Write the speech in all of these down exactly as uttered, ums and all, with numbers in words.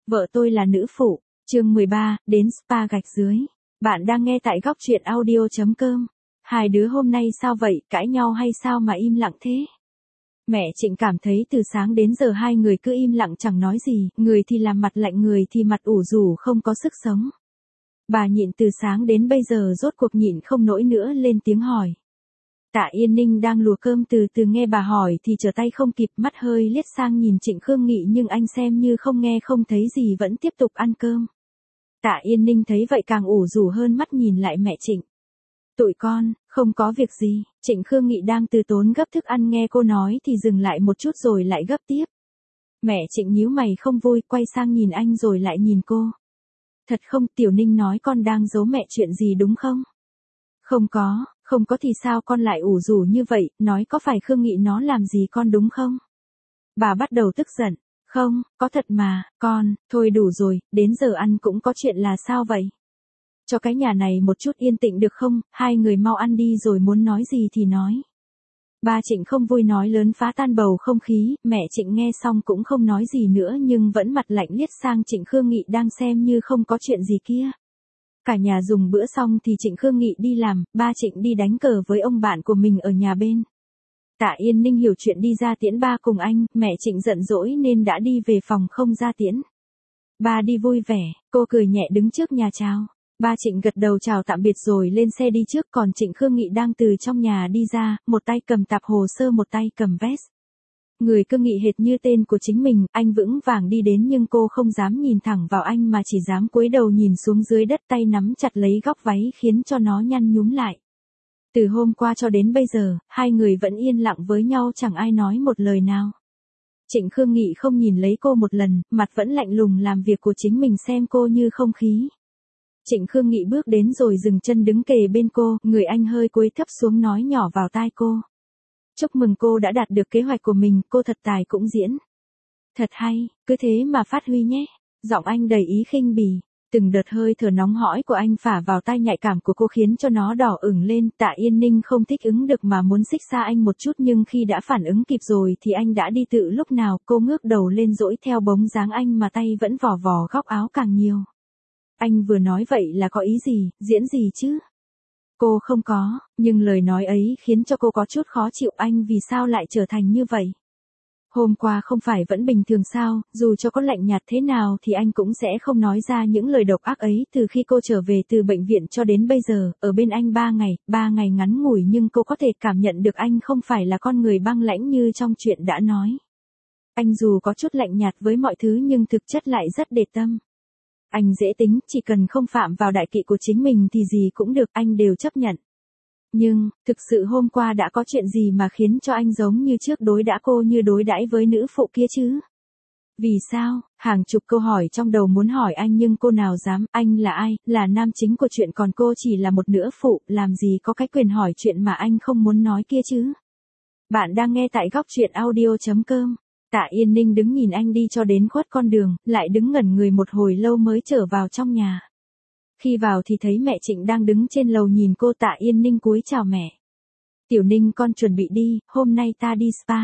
Vợ tôi là nữ phụ, chương mười ba, đến spa gạch dưới. Bạn đang nghe tại góc truyện audio chấm com. Hai đứa hôm nay sao vậy, cãi nhau hay sao mà im lặng thế? Mẹ Trịnh cảm thấy từ sáng đến giờ hai người cứ im lặng chẳng nói gì, người thì làm mặt lạnh người thì mặt ủ rủ không có sức sống. Bà nhịn từ sáng đến bây giờ rốt cuộc nhịn không nổi nữa lên tiếng hỏi. Tạ Yên Ninh đang lùa cơm từ từ nghe bà hỏi thì trở tay không kịp, mắt hơi liếc sang nhìn Trịnh Khương Nghị nhưng anh xem như không nghe không thấy gì vẫn tiếp tục ăn cơm. Tạ Yên Ninh thấy vậy càng ủ rũ hơn mắt nhìn lại mẹ Trịnh. Tụi con, không có việc gì, Trịnh Khương Nghị đang từ tốn gấp thức ăn nghe cô nói thì dừng lại một chút rồi lại gấp tiếp. Mẹ Trịnh nhíu mày không vui quay sang nhìn anh rồi lại nhìn cô. Thật không, Tiểu Ninh nói con đang giấu mẹ chuyện gì đúng không? Không có. Không có thì sao con lại ủ rũ như vậy, nói có phải Khương Nghị nó làm gì con đúng không? Bà bắt đầu tức giận. Không, có thật mà, con, thôi đủ rồi, đến giờ ăn cũng có chuyện là sao vậy? Cho cái nhà này một chút yên tĩnh được không, hai người mau ăn đi rồi muốn nói gì thì nói. Ba Trịnh không vui nói lớn phá tan bầu không khí, mẹ Trịnh nghe xong cũng không nói gì nữa nhưng vẫn mặt lạnh liếc sang Trịnh Khương Nghị đang xem như không có chuyện gì kia. Cả nhà dùng bữa xong thì Trịnh Khương Nghị đi làm, ba Trịnh đi đánh cờ với ông bạn của mình ở nhà bên. Tạ Yên Ninh hiểu chuyện đi ra tiễn ba cùng anh, mẹ Trịnh giận dỗi nên đã đi về phòng không ra tiễn. Ba đi vui vẻ, cô cười nhẹ đứng trước nhà chào. Ba Trịnh gật đầu chào tạm biệt rồi lên xe đi trước, còn Trịnh Khương Nghị đang từ trong nhà đi ra, một tay cầm tạp hồ sơ một tay cầm vest. Người Cương Nghị hệt như tên của chính mình, anh vững vàng đi đến nhưng cô không dám nhìn thẳng vào anh mà chỉ dám cúi đầu nhìn xuống dưới đất, tay nắm chặt lấy góc váy khiến cho nó nhăn nhúm lại. Từ hôm qua cho đến bây giờ, hai người vẫn yên lặng với nhau chẳng ai nói một lời nào. Trịnh Khương Nghị không nhìn lấy cô một lần, mặt vẫn lạnh lùng làm việc của chính mình xem cô như không khí. Trịnh Khương Nghị bước đến rồi dừng chân đứng kề bên cô, người anh hơi cúi thấp xuống nói nhỏ vào tai cô. Chúc mừng cô đã đạt được kế hoạch của mình, cô thật tài cũng diễn. Thật hay, cứ thế mà phát huy nhé. Giọng anh đầy ý khinh bỉ. Từng đợt hơi thở nóng hõi của anh phả vào tai nhạy cảm của cô khiến cho nó đỏ ửng lên. Tạ Yên Ninh không thích ứng được mà muốn xích xa anh một chút nhưng khi đã phản ứng kịp rồi thì anh đã đi tự lúc nào. Cô ngước đầu lên dỗi theo bóng dáng anh mà tay vẫn vò vò góc áo càng nhiều. Anh vừa nói vậy là có ý gì, diễn gì chứ? Cô không có, nhưng lời nói ấy khiến cho cô có chút khó chịu. Anh vì sao lại trở thành như vậy? Hôm qua không phải vẫn bình thường sao, dù cho có lạnh nhạt thế nào thì anh cũng sẽ không nói ra những lời độc ác ấy. Từ khi cô trở về từ bệnh viện cho đến bây giờ, ở bên anh ba ngày, ba ngày ngắn ngủi nhưng cô có thể cảm nhận được anh không phải là con người băng lãnh như trong chuyện đã nói. Anh dù có chút lạnh nhạt với mọi thứ nhưng thực chất lại rất để tâm. Anh dễ tính, chỉ cần không phạm vào đại kỵ của chính mình thì gì cũng được, anh đều chấp nhận. Nhưng, thực sự hôm qua đã có chuyện gì mà khiến cho anh giống như trước đối đãi cô như đối đãi với nữ phụ kia chứ? Vì sao? Hàng chục câu hỏi trong đầu muốn hỏi anh nhưng cô nào dám, anh là ai, là nam chính của chuyện còn cô chỉ là một nữ phụ, làm gì có cái quyền hỏi chuyện mà anh không muốn nói kia chứ? Bạn đang nghe tại góc truyện audio chấm com. Tạ Yên Ninh đứng nhìn anh đi cho đến khuất con đường, lại đứng ngẩn người một hồi lâu mới trở vào trong nhà. Khi vào thì thấy mẹ Trịnh đang đứng trên lầu nhìn cô. Tạ Yên Ninh cúi chào mẹ. Tiểu Ninh con chuẩn bị đi, hôm nay ta đi spa.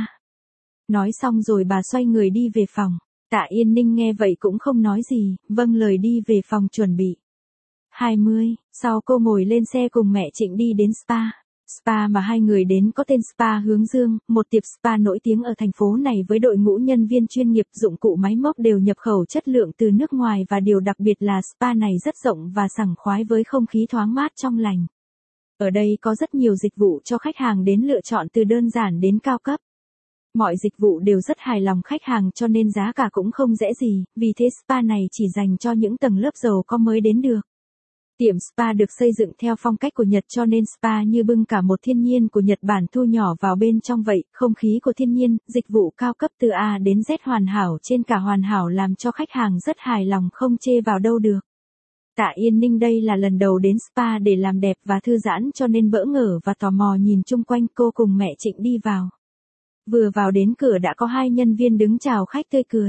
Nói xong rồi bà xoay người đi về phòng. Tạ Yên Ninh nghe vậy cũng không nói gì, vâng lời đi về phòng chuẩn bị. hai mươi, sau cô ngồi lên xe cùng mẹ Trịnh đi đến spa. Spa mà hai người đến có tên Spa Hướng Dương, một tiệm spa nổi tiếng ở thành phố này với đội ngũ nhân viên chuyên nghiệp, dụng cụ máy móc đều nhập khẩu chất lượng từ nước ngoài và điều đặc biệt là spa này rất rộng và sảng khoái với không khí thoáng mát trong lành. Ở đây có rất nhiều dịch vụ cho khách hàng đến lựa chọn từ đơn giản đến cao cấp. Mọi dịch vụ đều rất hài lòng khách hàng cho nên giá cả cũng không rẻ gì, vì thế spa này chỉ dành cho những tầng lớp giàu có mới đến được. Tiệm spa được xây dựng theo phong cách của Nhật cho nên spa như bưng cả một thiên nhiên của Nhật Bản thu nhỏ vào bên trong vậy, không khí của thiên nhiên, dịch vụ cao cấp từ A đến Z hoàn hảo trên cả hoàn hảo làm cho khách hàng rất hài lòng không chê vào đâu được. Tạ Yên Ninh đây là lần đầu đến spa để làm đẹp và thư giãn cho nên bỡ ngỡ và tò mò nhìn chung quanh. Cô cùng mẹ Trịnh đi vào. Vừa vào đến cửa đã có hai nhân viên đứng chào khách tươi cười.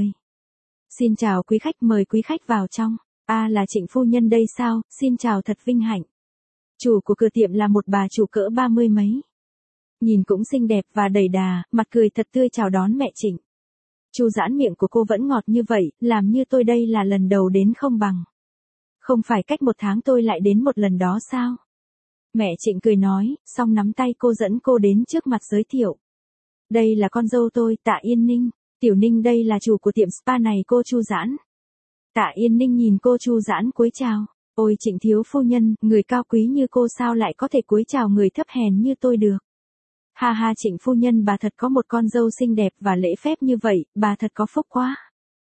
Xin chào quý khách, mời quý khách vào trong. À là Trịnh phu nhân đây sao, xin chào thật vinh hạnh. Chủ của cửa tiệm là một bà chủ cỡ ba mươi mấy. Nhìn cũng xinh đẹp và đầy đà, mặt cười thật tươi chào đón mẹ Trịnh. Chu giãn miệng của cô vẫn ngọt như vậy, làm như tôi đây là lần đầu đến không bằng. Không phải cách một tháng tôi lại đến một lần đó sao? Mẹ Trịnh cười nói, xong nắm tay cô dẫn cô đến trước mặt giới thiệu. Đây là con dâu tôi, Tạ Yên Ninh. Tiểu Ninh đây là chủ của tiệm spa này cô Chu giãn. Tạ Yên Ninh nhìn cô Chu giãn cúi chào. Ôi Trịnh thiếu phu nhân, người cao quý như cô sao lại có thể cúi chào người thấp hèn như tôi được. Ha ha Trịnh phu nhân bà thật có một con dâu xinh đẹp và lễ phép như vậy, bà thật có phúc quá.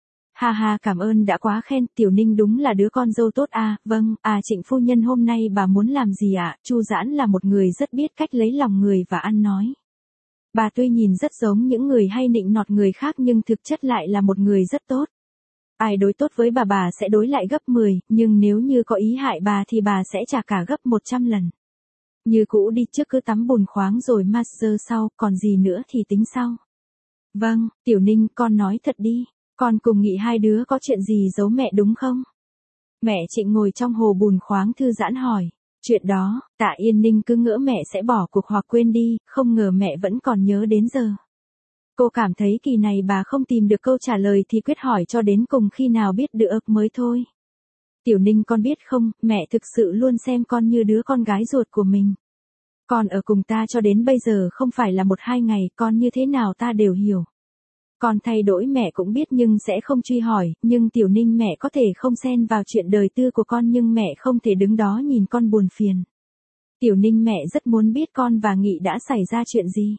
Ha ha cảm ơn đã quá khen, Tiểu Ninh đúng là đứa con dâu tốt à, vâng, à Trịnh phu nhân hôm nay bà muốn làm gì ạ? À? Chu giãn là một người rất biết cách lấy lòng người và ăn nói. Bà tuy nhìn rất giống những người hay nịnh nọt người khác nhưng thực chất lại là một người rất tốt. Ai đối tốt với bà bà sẽ đối lại gấp mười, nhưng nếu như có ý hại bà thì bà sẽ trả cả gấp một trăm lần. Như cũ đi trước cứ tắm bùn khoáng rồi massage sau, còn gì nữa thì tính sau. Vâng, Tiểu Ninh con nói thật đi, con cùng Nghị hai đứa có chuyện gì giấu mẹ đúng không? Mẹ Trịnh ngồi trong hồ bùn khoáng thư giãn hỏi. Chuyện đó, Tạ Yên Ninh cứ ngỡ mẹ sẽ bỏ cuộc hoặc quên đi, không ngờ mẹ vẫn còn nhớ đến giờ. Cô cảm thấy kỳ này bà không tìm được câu trả lời thì quyết hỏi cho đến cùng khi nào biết được mới thôi. Tiểu Ninh con biết không, mẹ thực sự luôn xem con như đứa con gái ruột của mình. Con ở cùng ta cho đến bây giờ không phải là một hai ngày, con như thế nào ta đều hiểu. Con thay đổi mẹ cũng biết nhưng sẽ không truy hỏi, nhưng Tiểu Ninh mẹ có thể không xen vào chuyện đời tư của con nhưng mẹ không thể đứng đó nhìn con buồn phiền. Tiểu Ninh mẹ rất muốn biết con và Nghị đã xảy ra chuyện gì.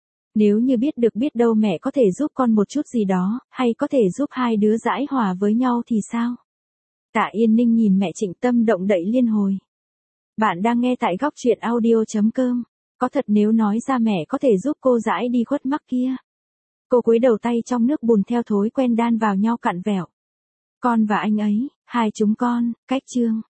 Nếu như biết được biết đâu mẹ có thể giúp con một chút gì đó, hay có thể giúp hai đứa giải hòa với nhau thì sao? Tạ Yên Ninh nhìn mẹ Trịnh tâm động đậy liên hồi. Bạn đang nghe tại góc truyện audio chấm com. Có thật nếu nói ra mẹ có thể giúp cô giải đi khuất mắc kia. Cô cúi đầu tay trong nước bùn theo thói quen đan vào nhau cặn vẹo. Con và anh ấy, hai chúng con, cách chương.